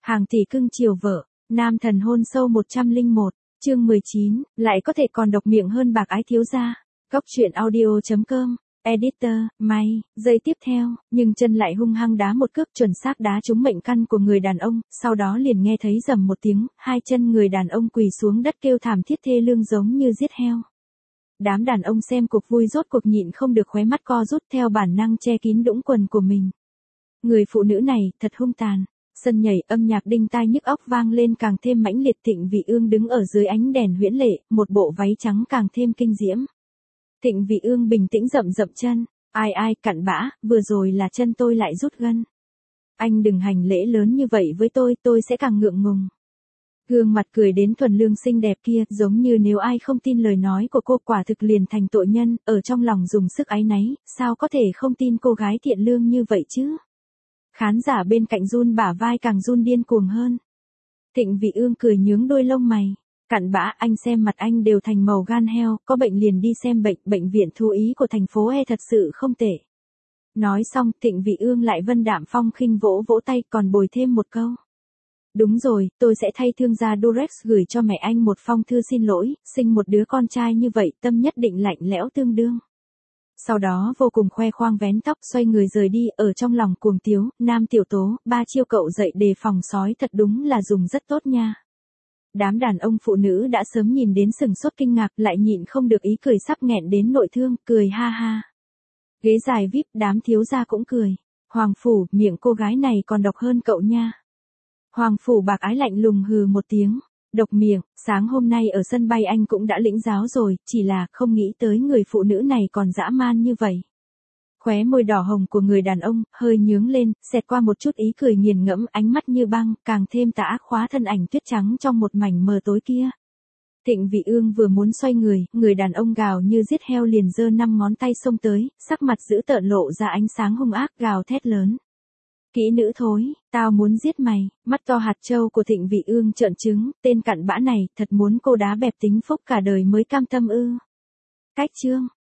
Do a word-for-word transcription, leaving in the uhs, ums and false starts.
Hàng tỷ cưng chiều vợ, nam thần hôn sâu một trăm lẻ một, chương mười chín, lại có thể còn độc miệng hơn bạc ái thiếu gia. Góc truyện audio chấm com, editor, may, giây tiếp theo, nhưng chân lại hung hăng đá một cước chuẩn xác đá trúng mệnh căn của người đàn ông, sau đó liền nghe thấy rầm một tiếng, hai chân người đàn ông quỳ xuống đất kêu thảm thiết thê lương giống như giết heo. Đám đàn ông xem cuộc vui rốt cuộc nhịn không được khóe mắt co rút theo bản năng che kín đũng quần của mình. Người phụ nữ này thật hung tàn. Sân nhảy âm nhạc đinh tai nhức óc vang lên càng thêm mãnh liệt. Thịnh Vị Ương đứng ở dưới ánh đèn huyễn lệ, một bộ váy trắng càng thêm kinh diễm. Thịnh Vị Ương bình tĩnh dậm dậm chân, ai ai cặn bã, vừa rồi là chân tôi lại rút gân. Anh đừng hành lễ lớn như vậy với tôi, tôi sẽ càng ngượng ngùng. Gương mặt cười đến thuần lương xinh đẹp kia, giống như nếu ai không tin lời nói của cô quả thực liền thành tội nhân, ở trong lòng dùng sức áy náy, sao có thể không tin cô gái thiện lương như vậy chứ? Khán giả bên cạnh run bả vai càng run điên cuồng hơn. Thịnh Vị Ương cười nhướng đôi lông mày. Cặn bã, anh xem mặt anh đều thành màu gan heo, có bệnh liền đi xem bệnh, bệnh viện thú ý của thành phố E thật sự không tệ. Nói xong, Thịnh Vị Ương lại vân đạm phong khinh vỗ vỗ tay còn bồi thêm một câu. Đúng rồi, tôi sẽ thay thương gia Durex gửi cho mẹ anh một phong thư xin lỗi, sinh một đứa con trai như vậy tâm nhất định lạnh lẽo tương đương. Sau đó vô cùng khoe khoang vén tóc xoay người rời đi, ở trong lòng cuồng tiếu, Nam Tiểu Tố, ba chiêu cậu dậy đề phòng sói thật đúng là dùng rất tốt nha. Đám đàn ông phụ nữ đã sớm nhìn đến sừng sốt kinh ngạc lại nhịn không được ý cười sắp nghẹn đến nội thương, cười ha ha. Ghế dài víp đám thiếu gia cũng cười. Hoàng phủ, miệng cô gái này còn độc hơn cậu nha. Hoàng phủ bạc ái lạnh lùng hừ một tiếng. Độc miệng, sáng hôm nay ở sân bay anh cũng đã lĩnh giáo rồi, chỉ là không nghĩ tới người phụ nữ này còn dã man như vậy. Khóe môi đỏ hồng của người đàn ông, hơi nhướng lên, xẹt qua một chút ý cười nghiền ngẫm, ánh mắt như băng, càng thêm tà ác khóa thân ảnh tuyết trắng trong một mảnh mờ tối kia. Thịnh Vị Ương vừa muốn xoay người, người đàn ông gào như giết heo liền giơ năm ngón tay xông tới, sắc mặt dữ tợn lộ ra ánh sáng hung ác gào thét lớn. Kỹ nữ thối, tao muốn giết mày, mắt to hạt châu của Thịnh Vị Ương trợn trứng, tên cặn bã này, thật muốn cô đá bẹp tính phúc cả đời mới cam tâm ư. Cách chương.